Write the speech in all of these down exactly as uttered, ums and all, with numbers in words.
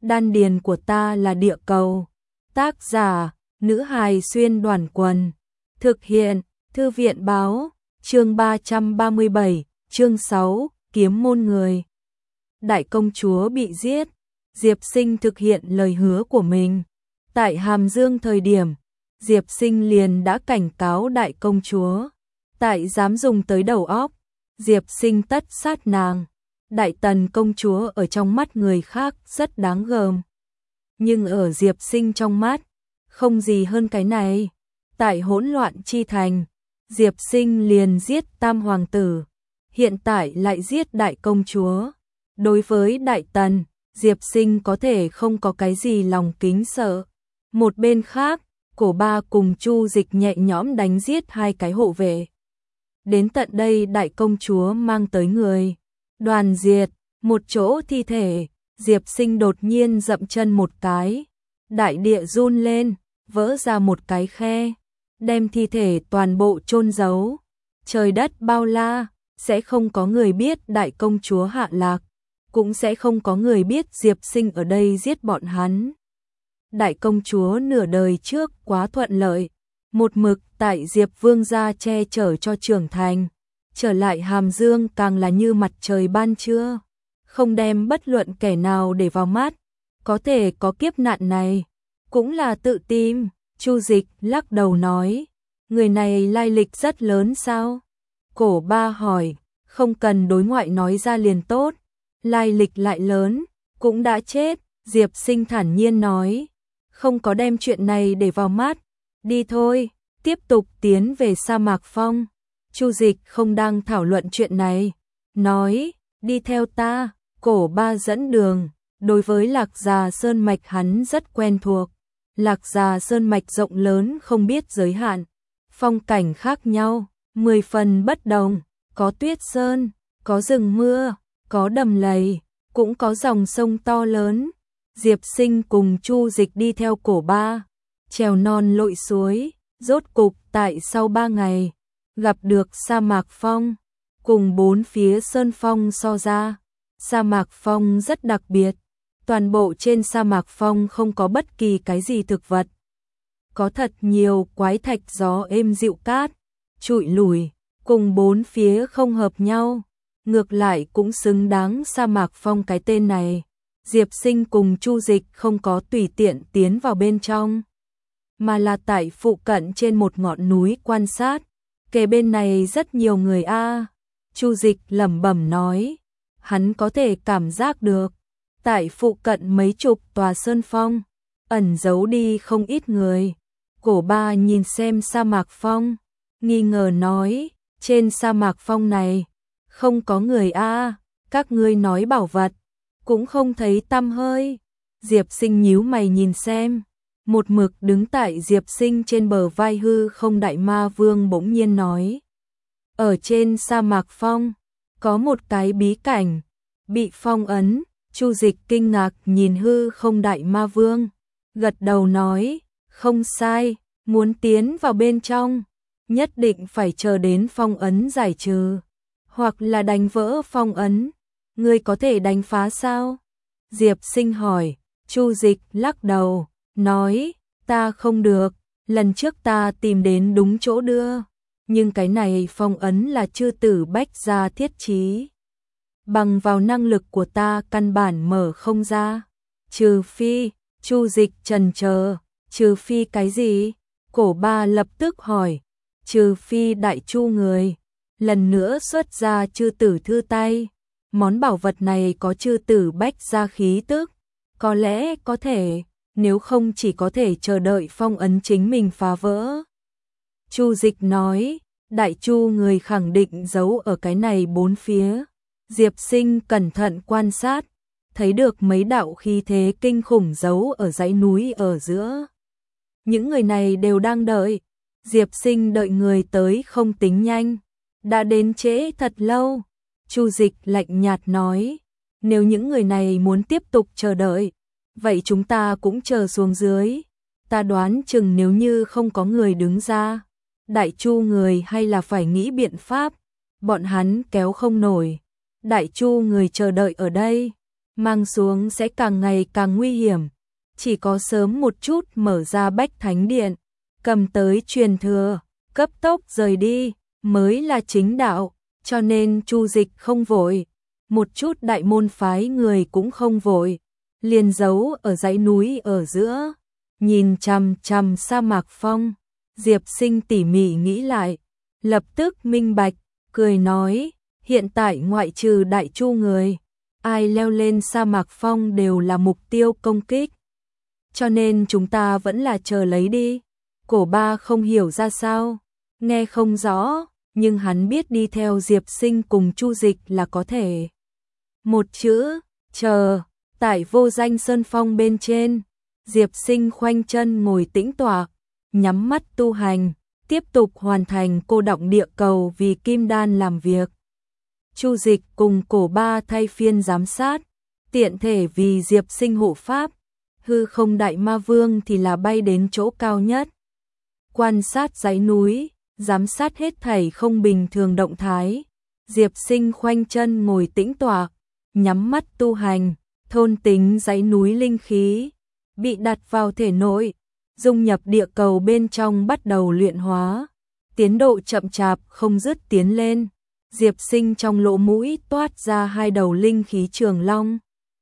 Đan điền của ta là địa cầu. Tác giả, nữ hài xuyên đoàn quần. Thực hiện, thư viện báo, chương ba trăm ba mươi bảy, chương sáu, kiếm môn người. Đại công chúa bị giết, Diệp Sinh thực hiện lời hứa của mình. Tại Hàm Dương thời điểm, Diệp Sinh liền đã cảnh cáo đại công chúa. Tại dám dùng tới đầu óc, Diệp Sinh tất sát nàng. Đại tần công chúa ở trong mắt người khác rất đáng gờm. Nhưng ở Diệp Sinh trong mắt, không gì hơn cái này. Tại hỗn loạn chi thành, Diệp Sinh liền giết tam hoàng tử. Hiện tại lại giết đại công chúa. Đối với đại tần, Diệp Sinh có thể không có cái gì lòng kính sợ. Một bên khác, Cổ Ba cùng Chu Dịch nhẹ nhõm đánh giết hai cái hộ vệ. Đến tận đây đại công chúa mang tới người. Đoàn diệt, một chỗ thi thể, Diệp Sinh đột nhiên dậm chân một cái. Đại địa run lên, vỡ ra một cái khe, đem thi thể toàn bộ chôn giấu. Trời đất bao la, sẽ không có người biết đại công chúa hạ lạc, cũng sẽ không có người biết Diệp Sinh ở đây giết bọn hắn. Đại công chúa nửa đời trước quá thuận lợi, một mực tại Diệp Vương gia che chở cho trưởng thành, trở lại Hàm Dương càng là như mặt trời ban trưa, không đem bất luận kẻ nào để vào mắt, có thể có kiếp nạn này, cũng là tự tìm. Chu Dịch lắc đầu nói, người này lai lịch rất lớn sao? Cổ Ba hỏi, không cần đối ngoại nói ra liền tốt, lai lịch lại lớn, cũng đã chết. Diệp Sinh thản nhiên nói, không có đem chuyện này để vào mắt, đi thôi, tiếp tục tiến về sa mạc phong. Chu Dịch không đang thảo luận chuyện này, nói, đi theo ta. Cổ Ba dẫn đường, đối với Lạc Già Sơn Mạch hắn rất quen thuộc. Lạc Già Sơn Mạch rộng lớn không biết giới hạn, phong cảnh khác nhau, mười phần bất đồng, có tuyết sơn, có rừng mưa, có đầm lầy, cũng có dòng sông to lớn. Diệp Sinh cùng Chu Dịch đi theo Cổ Ba, trèo non lội suối, rốt cục tại sau ba ngày, gặp được sa mạc phong. Cùng bốn phía sơn phong so ra, sa mạc phong rất đặc biệt. Toàn bộ trên sa mạc phong không có bất kỳ cái gì thực vật. Có thật nhiều quái thạch gió êm dịu cát, trụi lủi, cùng bốn phía không hợp nhau. Ngược lại cũng xứng đáng sa mạc phong cái tên này. Diệp Sinh cùng Chu Dịch không có tùy tiện tiến vào bên trong, mà là tại phụ cận trên một ngọn núi quan sát. Kề bên này rất nhiều người a. Chu Dịch lẩm bẩm nói, hắn có thể cảm giác được, tại phụ cận mấy chục tòa sơn phong, ẩn giấu đi không ít người. Cổ Ba nhìn xem sa mạc phong, nghi ngờ nói, trên sa mạc phong này, không có người a, các ngươi nói bảo vật, cũng không thấy tăm hơi. Diệp Sinh nhíu mày nhìn xem, một mực đứng tại Diệp Sinh trên bờ vai hư không đại ma vương bỗng nhiên nói, ở trên sa mạc phong, có một cái bí cảnh, bị phong ấn. Chu Dịch kinh ngạc nhìn hư không đại ma vương, gật đầu nói, không sai, muốn tiến vào bên trong, nhất định phải chờ đến phong ấn giải trừ, hoặc là đánh vỡ phong ấn. Ngươi có thể đánh phá sao? Diệp Sinh hỏi. Chu Dịch lắc đầu, nói, ta không được, lần trước ta tìm đến đúng chỗ đưa, nhưng cái này phong ấn là chư tử bách gia thiết trí. Bằng vào năng lực của ta căn bản mở không ra. Trừ phi, Chu Dịch chần chờ, trừ phi cái gì? Cổ Ba lập tức hỏi, trừ phi đại chu người, lần nữa xuất ra chư tử thư tay. Món bảo vật này có chư tử bách gia khí tức, có lẽ có thể, nếu không chỉ có thể chờ đợi phong ấn chính mình phá vỡ. Chu Dịch nói, đại chu người khẳng định giấu ở cái này bốn phía. Diệp Sinh cẩn thận quan sát, thấy được mấy đạo khí thế kinh khủng giấu ở dãy núi ở giữa. Những người này đều đang đợi. Diệp Sinh đợi người tới không tính nhanh, đã đến trễ thật lâu. Chu Dịch lạnh nhạt nói, nếu những người này muốn tiếp tục chờ đợi, vậy chúng ta cũng chờ xuống dưới. Ta đoán chừng nếu như không có người đứng ra, đại chu người hay là phải nghĩ biện pháp, bọn hắn kéo không nổi. Đại chu người chờ đợi ở đây, mang xuống sẽ càng ngày càng nguy hiểm, chỉ có sớm một chút mở ra Bách Thánh Điện, cầm tới truyền thừa, cấp tốc rời đi, mới là chính đạo, cho nên Chu Dịch không vội, một chút đại môn phái người cũng không vội, liền giấu ở dãy núi ở giữa, nhìn chằm chằm sa mạc phong. Diệp Sinh tỉ mỉ nghĩ lại, lập tức minh bạch, cười nói, hiện tại ngoại trừ Đại Chu người, ai leo lên sa mạc phong đều là mục tiêu công kích. Cho nên chúng ta vẫn là chờ lấy đi. Cổ Ba không hiểu ra sao, nghe không rõ, nhưng hắn biết đi theo Diệp Sinh cùng Chu Dịch là có thể. Một chữ, chờ, tại Vô Danh Sơn Phong bên trên, Diệp Sinh khoanh chân ngồi tĩnh tọa, nhắm mắt tu hành, tiếp tục hoàn thành cô động địa cầu vì Kim Đan làm việc. Chu Dịch cùng Cổ Ba thay phiên giám sát, tiện thể vì Diệp Sinh hộ pháp, hư không đại ma vương thì là bay đến chỗ cao nhất. Quan sát dãy núi, giám sát hết thảy không bình thường động thái. Diệp Sinh khoanh chân ngồi tĩnh tọa, nhắm mắt tu hành, thôn tính dãy núi linh khí, bị đặt vào thể nội, dung nhập địa cầu bên trong bắt đầu luyện hóa. Tiến độ chậm chạp không dứt tiến lên. Diệp Sinh trong lỗ mũi toát ra hai đầu linh khí trường long.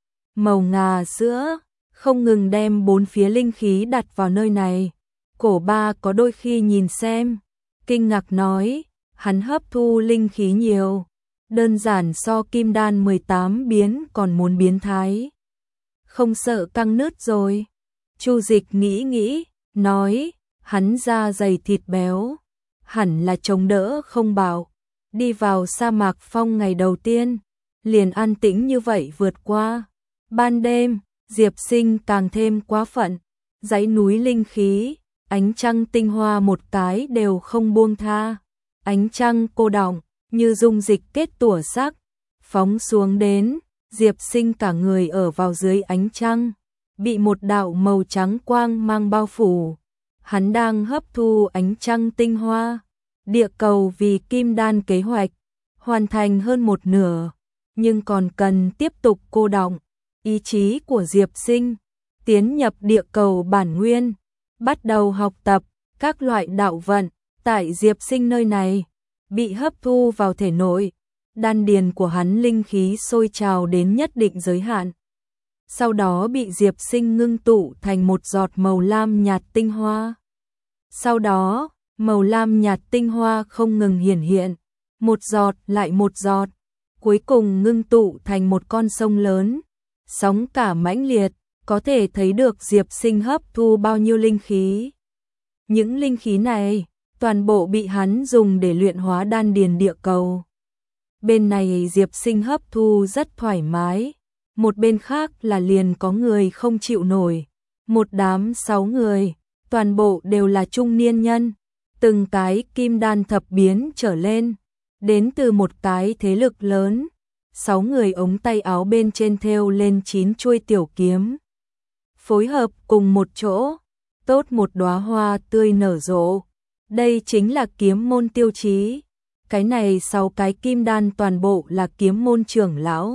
Màu ngà sữa, không ngừng đem bốn phía linh khí đặt vào nơi này. Cổ Ba có đôi khi nhìn xem, kinh ngạc nói, hắn hấp thu linh khí nhiều, đơn giản so Kim Đan mười tám biến còn muốn biến thái. Không sợ căng nứt rồi. Chu Dịch nghĩ nghĩ, nói, hắn da dày thịt béo, hẳn là chống đỡ không bảo. Đi vào sa mạc phong ngày đầu tiên, liền an tĩnh như vậy vượt qua. Ban đêm, Diệp Sinh càng thêm quá phận, dãy núi linh khí, ánh trăng tinh hoa một cái đều không buông tha. Ánh trăng cô đọng, như dung dịch kết tủa sắc, phóng xuống đến, Diệp Sinh cả người ở vào dưới ánh trăng, bị một đạo màu trắng quang mang bao phủ. Hắn đang hấp thu ánh trăng tinh hoa. Địa cầu vì Kim Đan kế hoạch hoàn thành hơn một nửa, nhưng còn cần tiếp tục cô đọng. Ý chí của Diệp Sinh tiến nhập địa cầu bản nguyên, bắt đầu học tập các loại đạo vận. Tại Diệp Sinh nơi này bị hấp thu vào thể nội, đan điền của hắn linh khí sôi trào đến nhất định giới hạn, sau đó bị Diệp Sinh ngưng tụ thành một giọt màu lam nhạt tinh hoa. Sau đó, màu lam nhạt tinh hoa không ngừng hiển hiện, một giọt lại một giọt, cuối cùng ngưng tụ thành một con sông lớn, sóng cả mãnh liệt, có thể thấy được Diệp Sinh hấp thu bao nhiêu linh khí. Những linh khí này, toàn bộ bị hắn dùng để luyện hóa đan điền địa cầu. Bên này Diệp Sinh hấp thu rất thoải mái, một bên khác là liền có người không chịu nổi. Một đám sáu người, toàn bộ đều là trung niên nhân, từng cái kim đan thập biến trở lên, đến từ một cái thế lực lớn. Sáu người ống tay áo bên trên thêu lên chín chuôi tiểu kiếm, phối hợp cùng một chỗ, tốt một đóa hoa tươi nở rộ. Đây chính là kiếm môn tiêu chí. Cái này sáu cái kim đan toàn bộ là kiếm môn trưởng lão.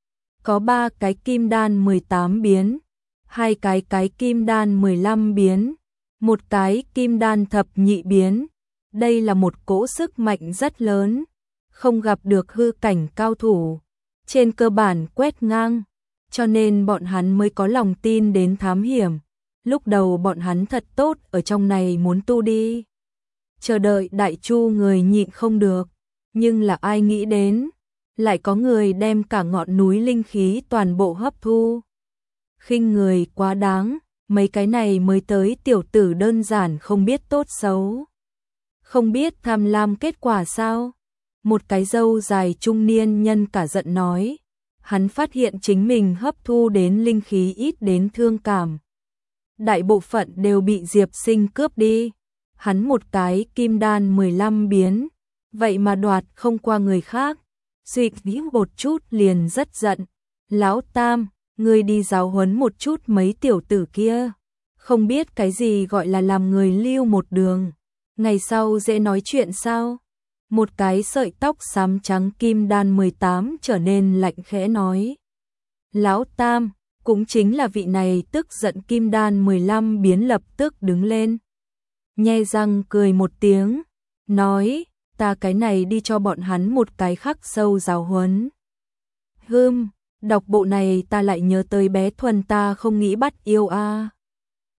Có ba cái kim đan mười tám biến, hai cái cái kim đan mười lăm biến, một cái kim đan thập nhị biến. Đây là một cỗ sức mạnh rất lớn, không gặp được hư cảnh cao thủ, trên cơ bản quét ngang, cho nên bọn hắn mới có lòng tin đến thám hiểm. Lúc đầu bọn hắn thật tốt ở trong này muốn tu đi, chờ đợi Đại Chu người nhịn không được, nhưng là ai nghĩ đến, lại có người đem cả ngọn núi linh khí toàn bộ hấp thu. Khinh người quá đáng, mấy cái này mới tới tiểu tử đơn giản không biết tốt xấu, không biết tham lam kết quả sao? Một cái râu dài trung niên nhân cả giận nói, hắn phát hiện chính mình hấp thu đến linh khí ít đến thương cảm. Đại bộ phận đều bị Diệp Sinh cướp đi. Hắn một cái kim đan mười lăm biến, vậy mà đoạt không qua người khác. Suy nghĩ một chút liền rất giận. Lão Tam, ngươi đi giáo huấn một chút mấy tiểu tử kia. Không biết cái gì gọi là làm người lưu một đường. Ngày sau dễ nói chuyện sao? Một cái sợi tóc xám trắng kim đan mười tám trở nên lạnh khẽ nói. Lão Tam, cũng chính là vị này tức giận kim đan mười lăm biến lập tức đứng lên. Nhe răng cười một tiếng, nói, ta cái này đi cho bọn hắn một cái khắc sâu giáo huấn. Hưm, đọc bộ này ta lại nhớ tới bé Thuần ta không nghĩ bắt yêu a.